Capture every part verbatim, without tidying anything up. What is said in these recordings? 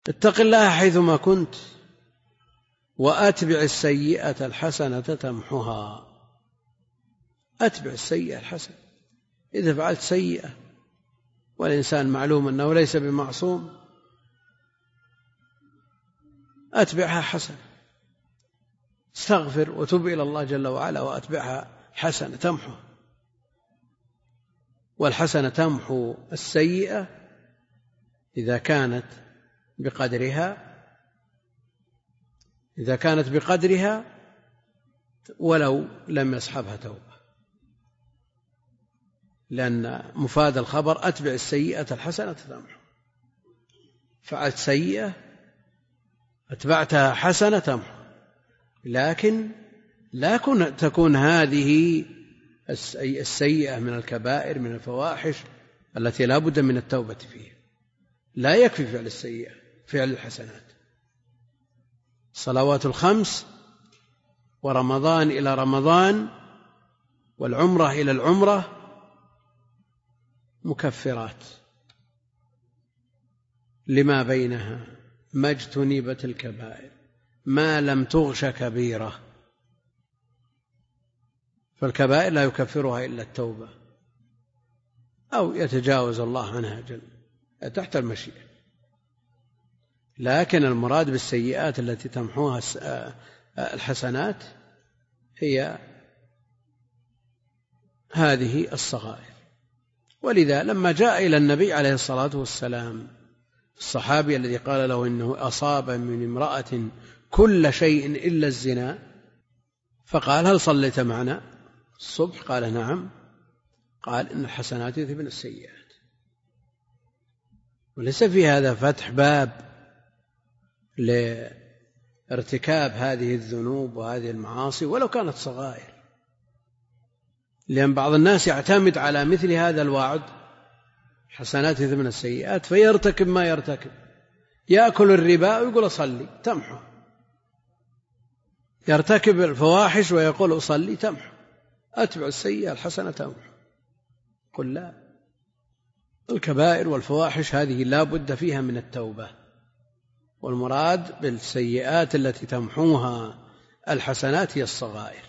اتق الله حيثما كنت وأتبع السيئة الحسنة تمحها. أتبع السيئة الحسنة. إذا فعلت سيئة، والإنسان معلوم أنه ليس بمعصوم، أتبعها حسنة، استغفر وتب إلى الله جل وعلا وأتبعها حسنة تمحو. والحسنة تمحو السيئة إذا كانت بقدرها إذا كانت بقدرها ولو لم يصحبها توبة، لأن مفاد الخبر أتبع السيئة الحسنة تمحو. فعلت سيئة أتبعتها حسنة تمحو، لكن لا تكون هذه السيئة من الكبائر من الفواحش التي لا بد من التوبة فيها. لا يكفي فعل السيئة، فعل الحسنات. الصلوات الخمس ورمضان إلى رمضان والعمرة إلى العمرة مكفرات لما بينها، ما اجتنبت الكبائر ما لم تغش كبيرة. فالكبائر لا يكفرها إلا التوبة، أو يتجاوز الله عنها جل تحت المشيئة. لكن المراد بالسيئات التي تمحوها الحسنات هي هذه الصغائر. ولذا لما جاء إلى النبي عليه الصلاة والسلام الصحابي الذي قال له إنه أصاب من امرأة كل شيء إلا الزنا، فقال هل صليت معنا الصبح؟ قال نعم. قال إن الحسنات يذهبن السيئات. وليس في هذا فتح باب لارتكاب هذه الذنوب وهذه المعاصي ولو كانت صغائر، لأن بعض الناس يعتمد على مثل هذا الوعد حسنات يذهبن السيئات فيرتكب ما يرتكب. يأكل الربا ويقول أصلي تمحو، يرتكب الفواحش ويقول أصلي تمحو، أتبع السيئة الحسنة تمحو. قل لا، الكبائر والفواحش هذه لا بد فيها من التوبة، والمراد بالسيئات التي تمحوها الحسنات هي الصغائر،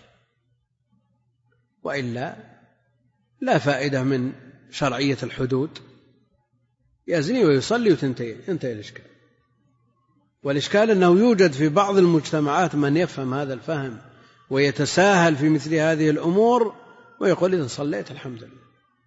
وإلا لا فائدة من شرعية الحدود. يزني ويصلي وتنتهي ينتهي الإشكال. والإشكال أنه يوجد في بعض المجتمعات من يفهم هذا الفهم ويتساهل في مثل هذه الأمور ويقول إذا صليت الحمد لله.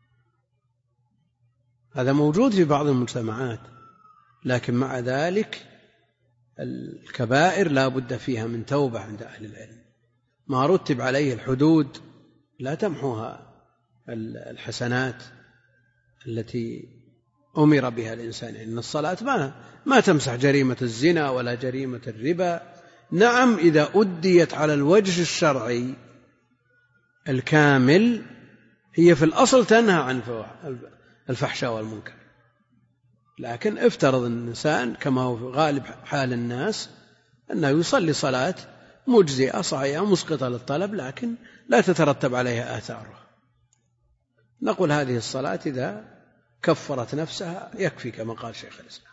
هذا موجود في بعض المجتمعات، لكن مع ذلك الكبائر لا بد فيها من توبة عند أهل العلم. ما رتب عليه الحدود لا تمحوها الحسنات التي أمر بها الإنسان. إن الصلاة ما, ما تمسح جريمة الزنا ولا جريمة الربا. نعم إذا أديت على الوجه الشرعي الكامل هي في الأصل تنهى عن الفحشاء والمنكر، لكن افترض الإنسان كما هو في غالب حال الناس أنه يصلي صلاة مجزئة صحيحة مسقطة للطلب لكن لا تترتب عليها آثاره، نقول هذه الصلاة إذا كفرت نفسها يكفي كما قال شيخ الإسلام.